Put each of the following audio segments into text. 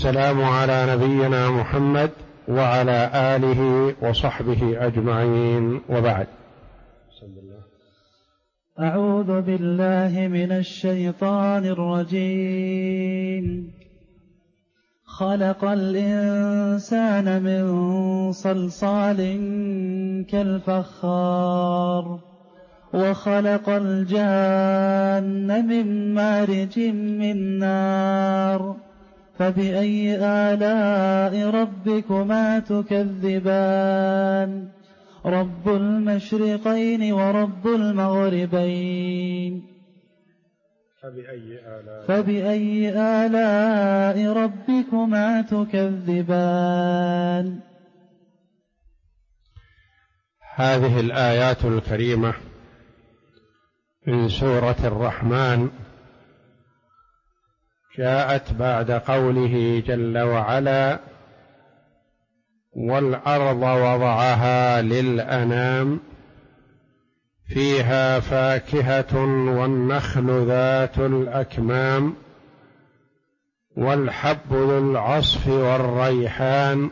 السلام على نبينا محمد وعلى آله وصحبه أجمعين، وبعد. أعوذ بالله من الشيطان الرجيم. خلق الإنسان من صلصال كالفخار وخلق الجان من مارج من نار فبأي آلاء ربكما تكذبان رب المشرقين ورب المغربين فبأي آلاء ربكما تكذبان. هذه الآيات الكريمة من سورة الرحمن جاءت بعد قوله جل وعلا: والأرض وضعها للأنام فيها فاكهة والنخل ذات الأكمام والحب ذو العصف والريحان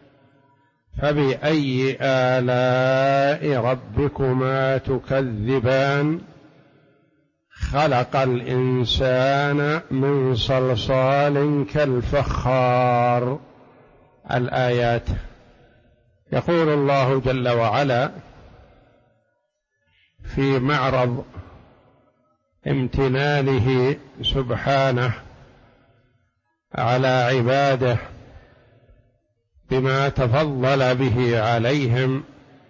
فبأي آلاء ربكما تكذبان خلق الإنسان من صلصال كالفخار. الآيات. يقول الله جل وعلا في معرض امتنانه سبحانه على عباده بما تفضل به عليهم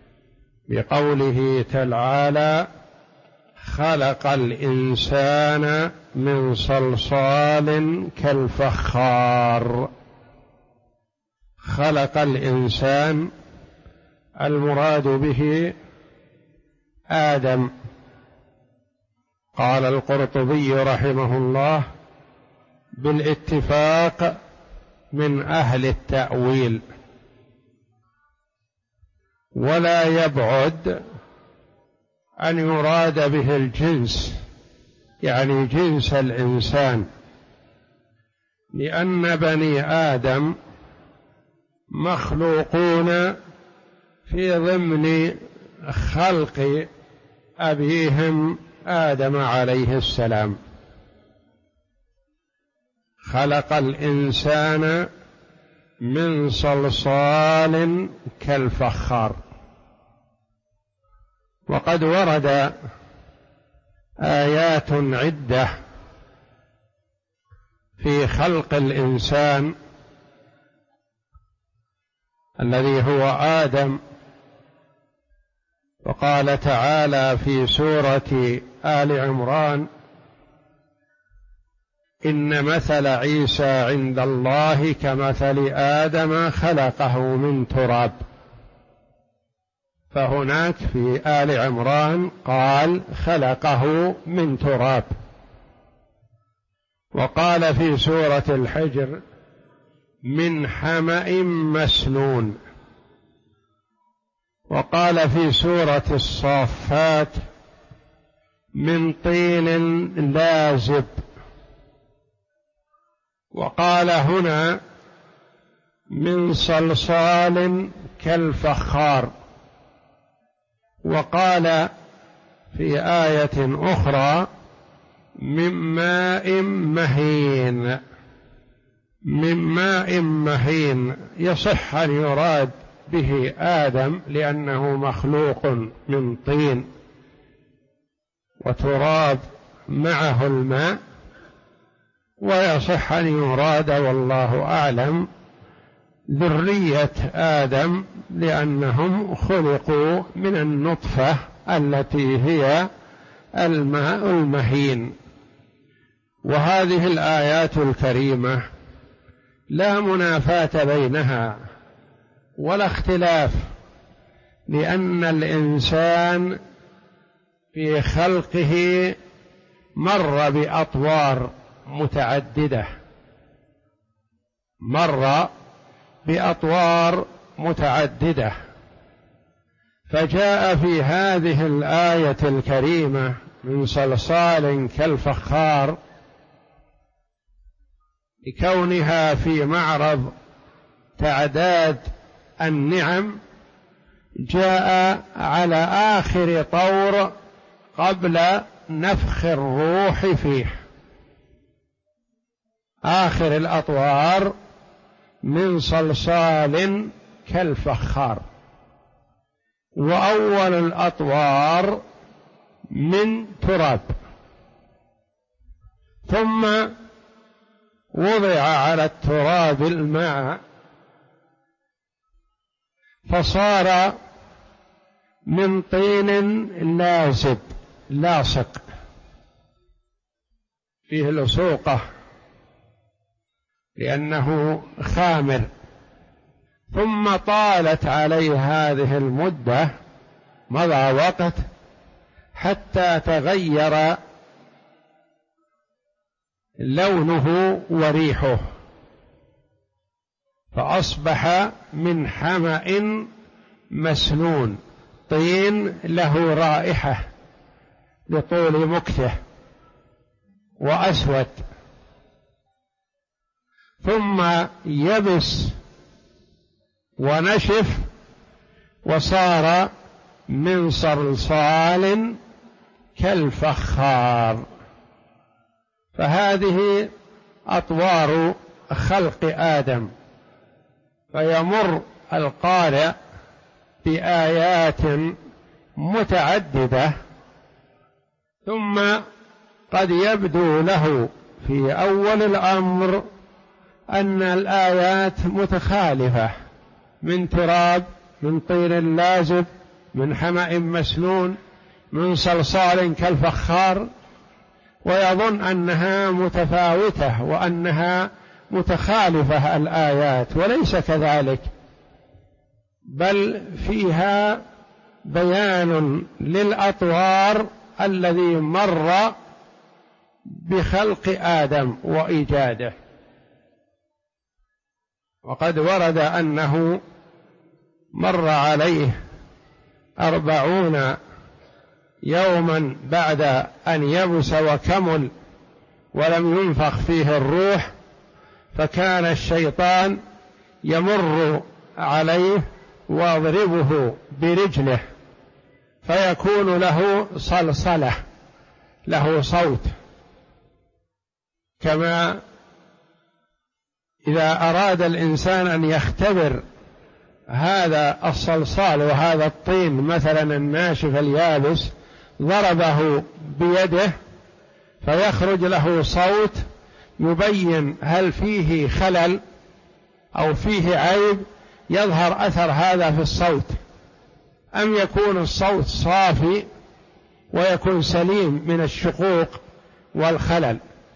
بقوله تعالى: خلق الإنسان من صلصال كالفخار. خلق الإنسان المراد به آدم. قال القرطبي رحمه الله بالاتفاق من أهل التأويل، ولا يبعد أن يراد به الجنس، يعني جنس الإنسان، لأن بني آدم مخلوقون في ضمن خلق أبيهم آدم عليه السلام. خلق الإنسان من صلصال كالفخار. وقد ورد آيات عدة في خلق الإنسان الذي هو آدم. وقال تعالى في سورة آل عمران: إن مثل عيسى عند الله كمثل آدم خلقه من تراب. فهناك في آل عمران قال خلقه من تراب. وقال في سورة الحجر: من حمأ مسنون. وقال في سورة الصافات: من طين لازب. وقال هنا: من صلصال كالفخار. وقال في آية أخرى: من ماء مهين. من ماء مهين يصح أن يراد به آدم لأنه مخلوق من طين وتراب معه الماء، ويصح أن يراد والله أعلم ذرية آدم لأنهم خلقوا من النطفة التي هي الماء المهين. وهذه الآيات الكريمة لا منافاة بينها ولا اختلاف، لأن الإنسان في خلقه مر بأطوار متعددة، مر بأطوار متعددة. فجاء في هذه الآية الكريمة من صلصال كالفخار لكونها في معرض تعداد النعم، جاء على آخر طور قبل نفخ الروح فيه. آخر الأطوار من صلصال كالفخار، وأول الأطوار من تراب. ثم وضع على التراب الماء فصار من طين لازب لاصق فيه لصوقة لأنه خامر. ثم طالت عليه هذه المدة، مضى وقت حتى تغير لونه وريحه، فأصبح من حمأ مسنون، طين له رائحة لطول مكثه وأسود. ثم يبس ونشف وصار من صلصال كالفخار. فهذه أطوار خلق آدم. فيمر القارئ بآيات متعددة، ثم قد يبدو له في أول الأمر أن الآيات متخالفة، من تراب، من طين لازب، من حمأ مسنون، من صلصال كالفخار، ويظن أنها متفاوتة وأنها متخالفة الآيات، وليس كذلك، بل فيها بيان للأطوار الذي مر بخلق آدم وإيجاده. وقد ورد أنه مر عليه 40 يوما بعد أن يبس وكمل ولم ينفخ فيه الروح، فكان الشيطان يمر عليه ويضربه برجله فيكون له صلصلة، له صوت، كما إذا أراد الإنسان أن يختبر هذا الصلصال وهذا الطين مثلا الناشف اليابس، ضربه بيده فيخرج له صوت يبين هل فيه خلل أو فيه عيب، يظهر أثر هذا في الصوت، أم يكون الصوت صافي ويكون سليم من الشقوق والخلل.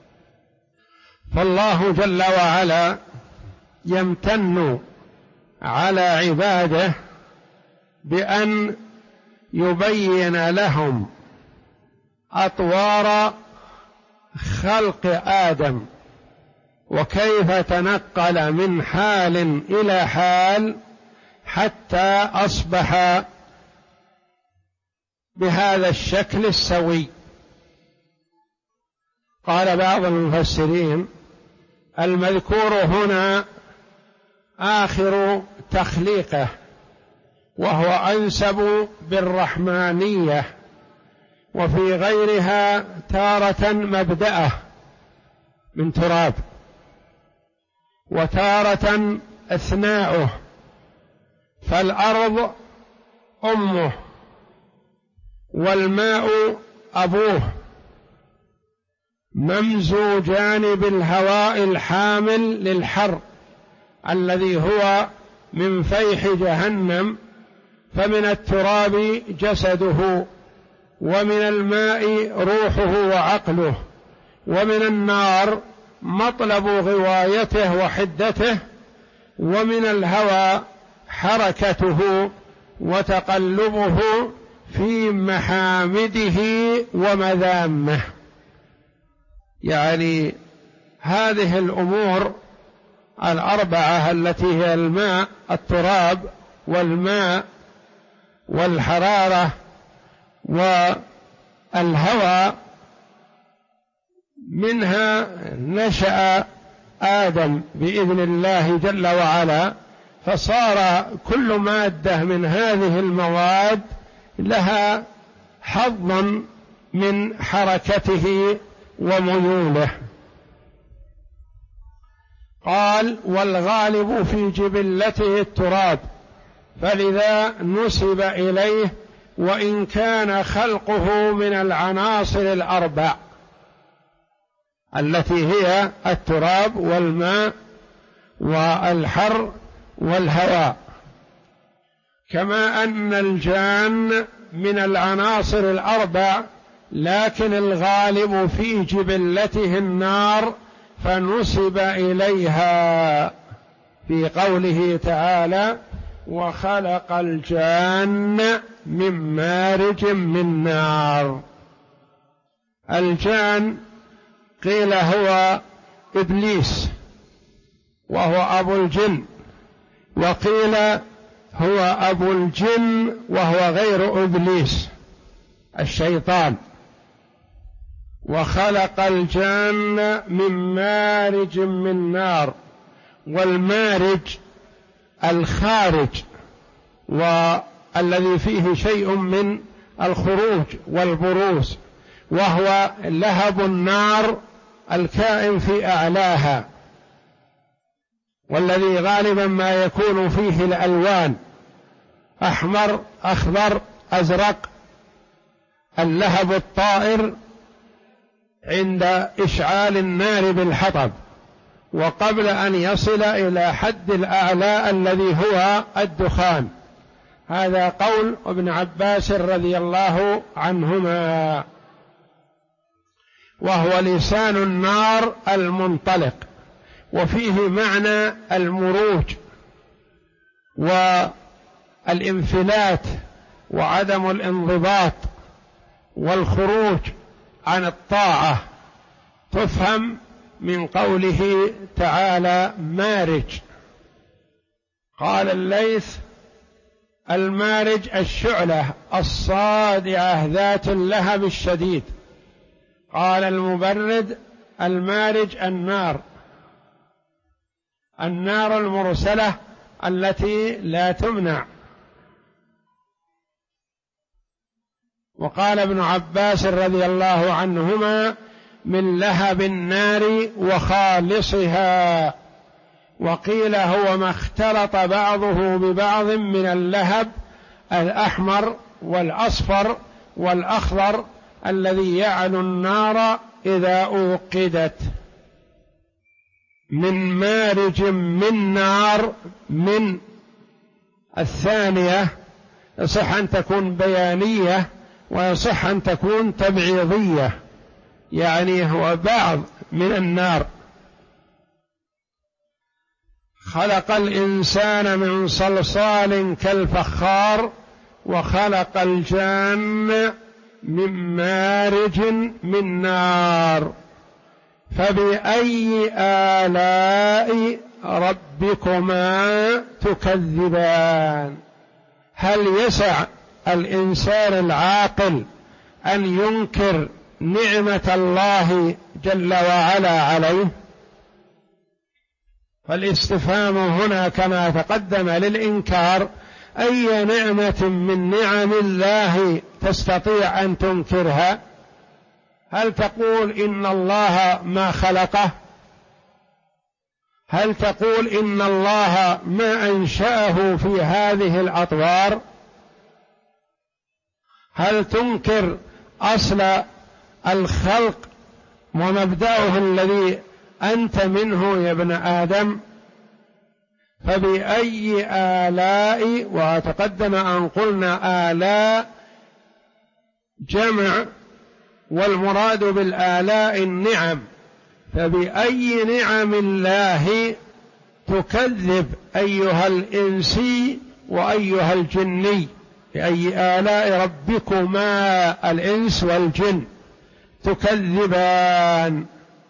فالله جل وعلا يمتن على عباده بأن يبين لهم أطوار خلق آدم، وكيف تنقل من حال إلى حال حتى أصبح بهذا الشكل السوي. قال بعض المفسرين: المذكور هنا آخر تخليقه، وهو أنسب بالرحمانية، وفي غيرها تارة مبدأه من تراب، وتارة أثناؤه، فالأرض أمه والماء أبوه، ممزوجان بالهواء الحامل للحر الذي هو من فيح جهنم، فمن التراب جسده، ومن الماء روحه وعقله، ومن النار مطلب غوايته وحدته، ومن الهوى حركته وتقلبه في محامده ومذامه. يعني هذه الأمور الأربعة التي هي الماء، التراب، والماء، والحرارة، والهوى، منها نشأ آدم بإذن الله جل وعلا، فصار كل مادة من هذه المواد لها حظا من حركته وميوله. قال: والغالب في جبلته التراب، فلذا نسب إليه، وإن كان خلقه من العناصر الأربع التي هي التراب والماء والحر والهواء، كما أن الجان من العناصر الأربع، لكن الغالب في جبلته النار فنسب إليها في قوله تعالى: وخلق الجان من مارج من نار. الجان قيل هو إبليس وهو أبو الجن، وقيل هو أبو الجن وهو غير إبليس الشيطان. وخلق الجان من مارج من نار، والمارج الخارج والذي فيه شيء من الخروج والبروز، وهو لهب النار الكائن في أعلاها، والذي غالبا ما يكون فيه الألوان: أحمر، أخضر، أزرق، اللهب الطائر عند إشعال النار بالحطب، وقبل أن يصل إلى حد الأعلى الذي هو الدخان. هذا قول ابن عباس رضي الله عنهما. وهو لسان النار المنطلق، وفيه معنى المروج والانفلات وعدم الانضباط والخروج عن الطاعة، تفهم من قوله تعالى مارج. قال الليث: المارج الشعلة الصادعة ذات اللهب الشديد. قال المبرد: المارج النار المرسلة التي لا تمنع. وقال ابن عباس رضي الله عنهما: من لهب النار وخالصها. وقيل هو ما اختلط بعضه ببعض من اللهب الأحمر والأصفر والأخضر الذي يعلو النار إذا أوقدت. من مارج من نار، من الثانية يصح أن تكون بيانية ويصح أن تكون تبعيضية، يعني هو بعض من النار. خلق الإنسان من صلصال كالفخار، وخلق الجان من مارج من نار. فبأي آلاء ربكما تكذبان؟ هل يسع الإنسان العاقل أن ينكر نعمة الله جل وعلا عليه؟ فالاستفهام هنا كما تقدم للإنكار: أي نعمة من نعم الله تستطيع أن تنكرها؟ هل تقول إن الله ما خلقه؟ هل تقول إن الله ما أنشأه في هذه الأطوار؟ هل تنكر أصل الخلق ومبدأه الذي أنت منه يا ابن آدم؟ فبأي آلاء، وتقدم أن قلنا آلاء جمع، والمراد بالآلاء النعم. فبأي نعم الله تكذب أيها الإنسي وأيها الجني؟ بأي آلاء ربكما الإنس والجن تكذبان؟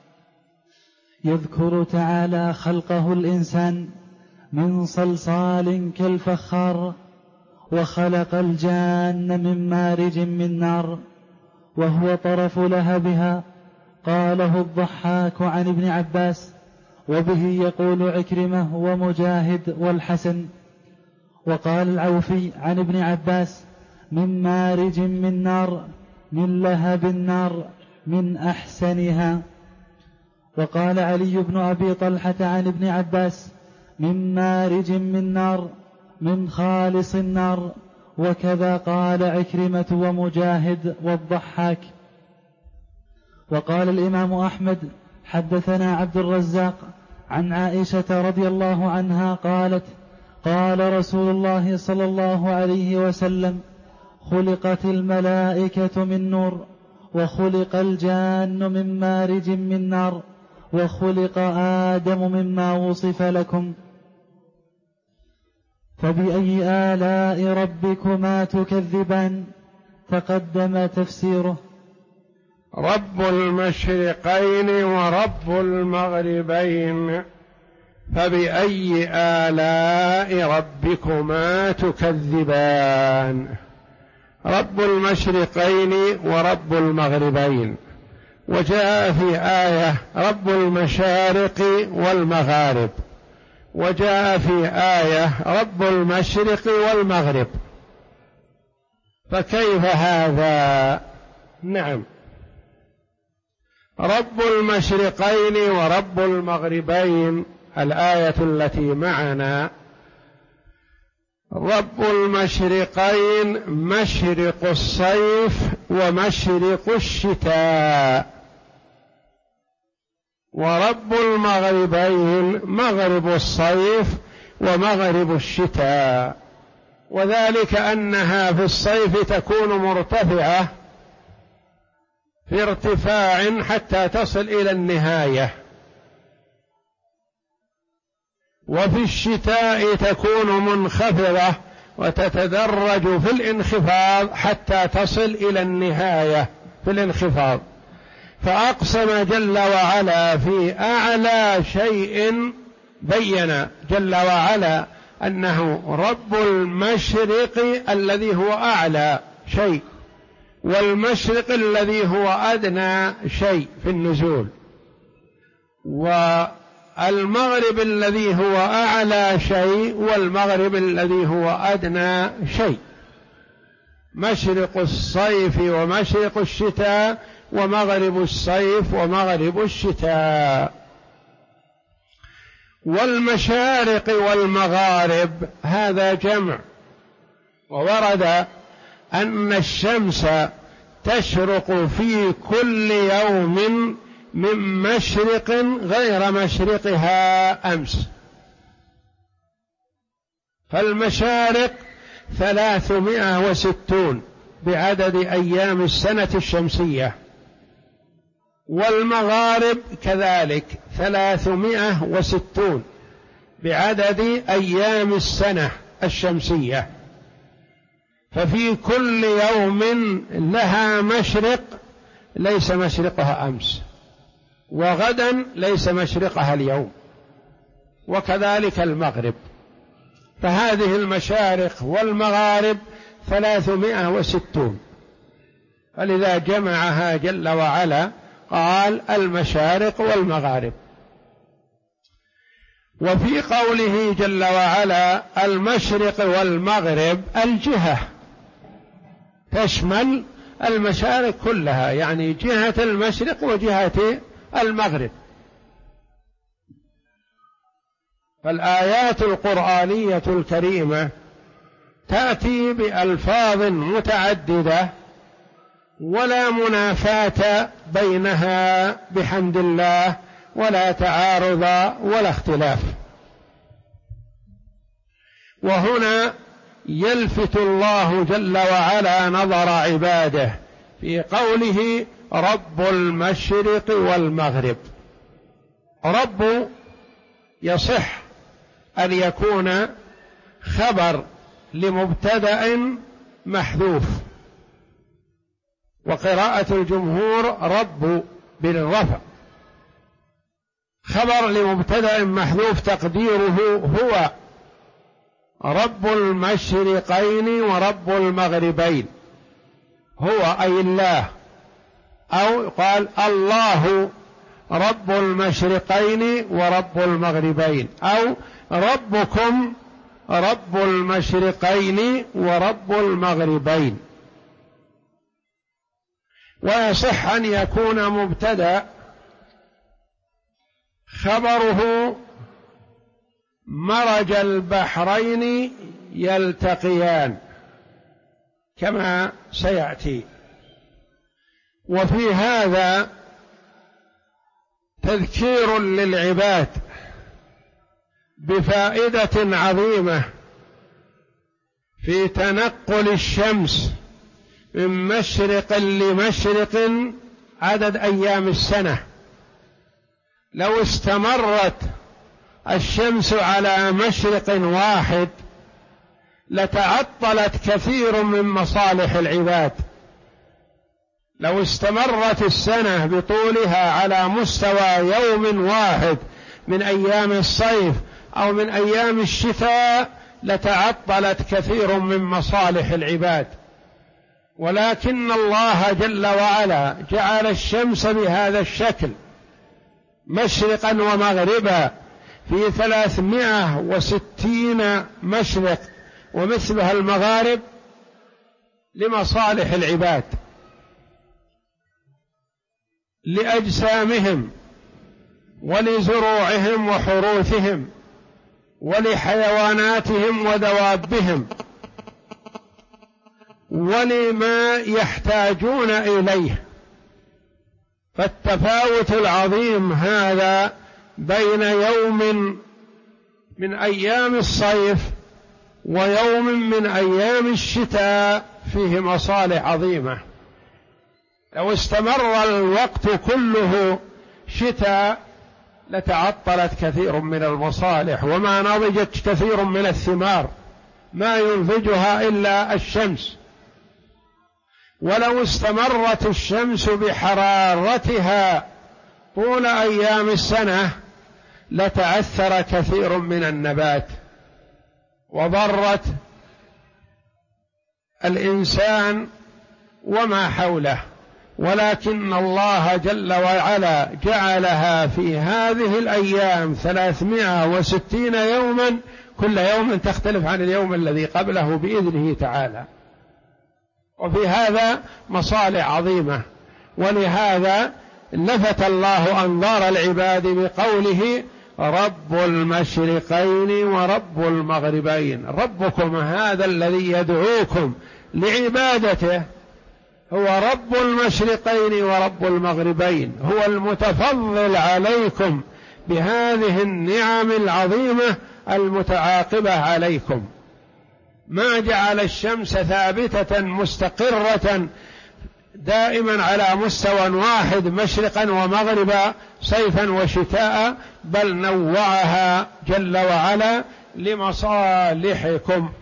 يذكر تعالى خلقه الإنسان من صلصال كالفخار، وخلق الجان من مارج من نار، وهو طرف لهبها. قاله الضحاك عن ابن عباس: وبه يقول عكرمة ومجاهد والحسن. وقال العوفي عن ابن عباس: من مارج من نار، من لهب النار، من أحسنها. وقال علي بن أبي طلحة عن ابن عباس: من مارج من نار، من خالص النار. وكذا قال عكرمة ومجاهد والضحاك. وقال الإمام أحمد: حدثنا عبد الرزاق عن عائشة رضي الله عنها قالت: قال رسول الله صلى الله عليه وسلم: خلقت الملائكة من نور، وخلق الجان من مارج من نار، وخلق آدم مما وصف لكم. فبأي آلاء ربكما تكذبان؟ تقدم تفسيره. رب المشرقين ورب المغربين، فبأي آلاء ربكما تكذبان. رب المشرقين ورب المغربين، وجاء في آية رب المشارق والمغارب، وجاء في آية رب المشرق والمغرب، فكيف هذا؟ نعم، رب المشرقين ورب المغربين الآية التي معنا، رب المشرقين مشرق الصيف ومشرق الشتاء، ورب المغربين مغرب الصيف ومغرب الشتاء، وذلك أنها في الصيف تكون مرتفعة في ارتفاع حتى تصل إلى النهاية، وفي الشتاء تكون منخفضة وتتدرج في الانخفاض حتى تصل إلى النهاية في الانخفاض. فأقسم جل وعلا في أعلى شيء، بين جل وعلا أنه رب المشرق الذي هو أعلى شيء، والمشرق الذي هو أدنى شيء في النزول، والمغرب الذي هو أعلى شيء، والمغرب الذي هو أدنى شيء، مشرق الصيف ومشرق الشتاء، ومغرب الصيف ومغرب الشتاء. والمشارق والمغارب هذا جمع، وورد أن الشمس تشرق في كل يوم من مشرق غير مشرقها أمس، فالمشارق 360 بعدد أيام السنة الشمسية، والمغارب كذلك 360 بعدد أيام السنة الشمسية، ففي كل يوم لها مشرق ليس مشرقها أمس، وغدا ليس مشرقها اليوم، وكذلك المغرب. فهذه المشارق والمغارب 360، فلذا جمعها جل وعلا قال المشارق والمغارب. وفي قوله جل وعلا المشرق والمغرب الجهة تشمل المشارق كلها، يعني جهة المشرق وجهة المغرب. فالآيات القرآنية الكريمة تأتي بألفاظ متعددة ولا منافاة بينها بحمد الله، ولا تعارض ولا اختلاف. وهنا يلفت الله جل وعلا نظر عباده في قوله رب المشرق والمغرب. رب يصح أن يكون خبر لمبتدأ محذوف، وقراءة الجمهور رب بالرفع، خبر لمبتدأ محذوف تقديره هو رب المشرقين ورب المغربين، هو أي الله، أو قال الله رب المشرقين ورب المغربين، أو ربكم رب المشرقين ورب المغربين. ويصح أن يكون مبتدأ خبره مرج البحرين يلتقيان كما سيأتي. وفي هذا تذكير للعباد بفائدة عظيمة في تنقل الشمس من مشرق لمشرق عدد أيام السنة. لو استمرت الشمس على مشرق واحد لتعطلت كثير من مصالح العباد. لو استمرت السنة بطولها على مستوى يوم واحد من أيام الصيف أو من أيام الشتاء لتعطلت كثير من مصالح العباد. ولكن الله جل وعلا جعل الشمس بهذا الشكل مشرقا ومغربا في 360 مشرق ومثلها المغارب لمصالح العباد، لأجسامهم ولزروعهم وحروثهم ولحيواناتهم ودوابهم ولما يحتاجون إليه. فالتفاوت العظيم هذا بين يوم من أيام الصيف ويوم من أيام الشتاء فيه مصالح عظيمة. لو استمر الوقت كله شتاء لتعطلت كثير من المصالح وما نضجت كثير من الثمار ما ينتجها إلا الشمس. ولو استمرت الشمس بحرارتها طول أيام السنة لتعثر كثير من النبات وضرت الإنسان وما حوله. ولكن الله جل وعلا جعلها في هذه الأيام 360 يوما، كل يوم تختلف عن اليوم الذي قبله بإذنه تعالى. وفي هذا مصالح عظيمة. ولهذا لفت الله أنظار العباد بقوله رب المشرقين ورب المغربين. ربكم هذا الذي يدعوكم لعبادته هو رب المشرقين ورب المغربين، هو المتفضل عليكم بهذه النعم العظيمة المتعاقبة عليكم. ما جعل الشمس ثابتة مستقرة دائما على مستوى واحد مشرقا ومغربا صيفا وشتاء، بل نوعها جل وعلا لمصالحكم.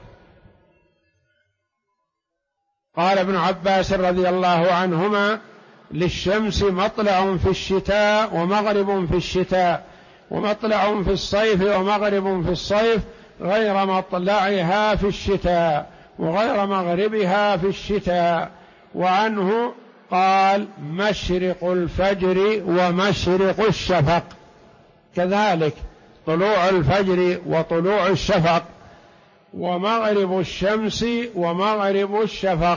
قال ابن عباس رضي الله عنهما للشمس مطلع في الشتاء ومغرب في الشتاء، ومطلع في الصيف ومغرب في الصيف، غير مطلعها في الشتاء وغير مغربها في الشتاء. وعنه قال مشرق الفجر ومشرق الشفق، كذلك طلوع الفجر وطلوع الشفق، ومغرب الشمس ومغرب الشفق.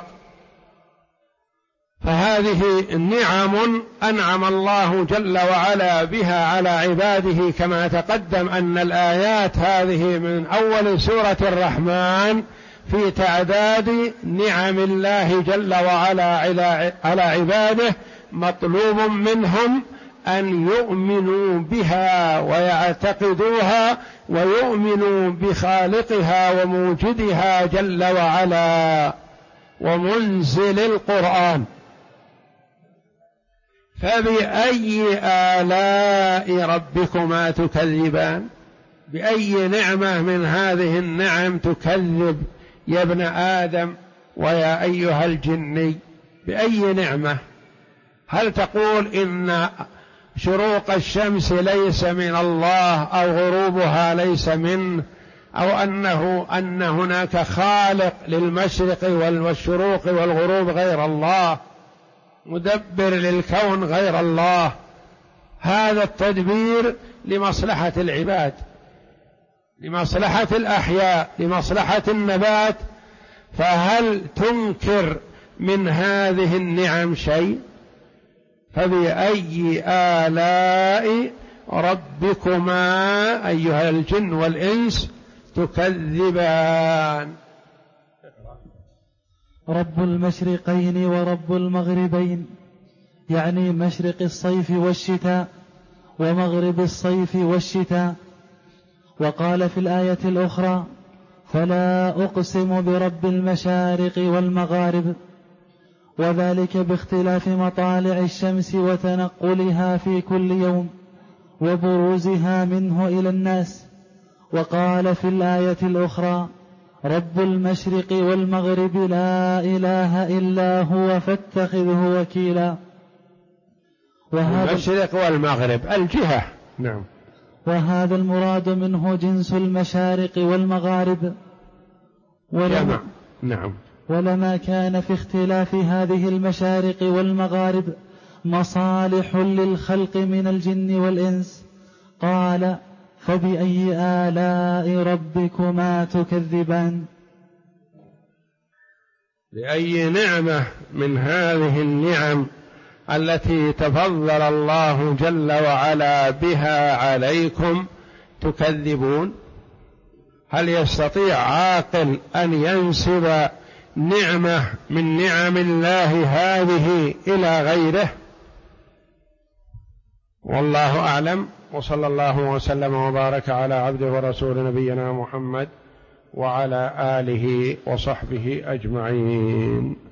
فهذه نعم أنعم الله جل وعلا بها على عباده، كما تقدم أن الآيات هذه من أول سورة الرحمن في تعداد نعم الله جل وعلا على عباده، مطلوب منهم أن يؤمنوا بها ويعتقدوها ويؤمنوا بخالقها وموجدها جل وعلا ومنزل القرآن. فبأي آلاء ربكما تكذبان؟ بأي نعمة من هذه النعم تكذب يا ابن آدم ويا أيها الجني؟ بأي نعمة؟ هل تقول إن شروق الشمس ليس من الله أو غروبها ليس منه، أو أن هناك خالق للمشرق والشروق والغروب غير الله، مدبر للكون غير الله؟ هذا التدبير لمصلحة العباد، لمصلحة الأحياء، لمصلحة النبات، فهل تنكر من هذه النعم شيء؟ فبأي آلاء ربكما أيها الجن والإنس تكذبان؟ رب المشرقين ورب المغربين، يعني مشرق الصيف والشتاء ومغرب الصيف والشتاء. وقال في الآية الأخرى: فلا أقسم برب المشارق والمغارب، وذلك باختلاف مطالع الشمس وتنقلها في كل يوم وبروزها منه إلى الناس. وقال في الآية الأخرى: رب المشرق والمغرب لا إله إلا هو فاتخذه وكيلا. المشرق والمغرب الجهة، نعم. وهذا المراد منه جنس المشارق والمغارب، نعم. ولما كان في اختلاف هذه المشارق والمغارب مصالح للخلق من الجن والإنس، قال: فبأي آلاء ربكما تكذبان؟ لأي نعمة من هذه النعم التي تفضل الله جل وعلا بها عليكم تكذبون؟ هل يستطيع عاقل أن ينسب نعمة من نعم الله هذه إلى غيره؟ والله أعلم، وصلى الله وسلم وبارك على عبده ورسول نبينا محمد وعلى آله وصحبه أجمعين.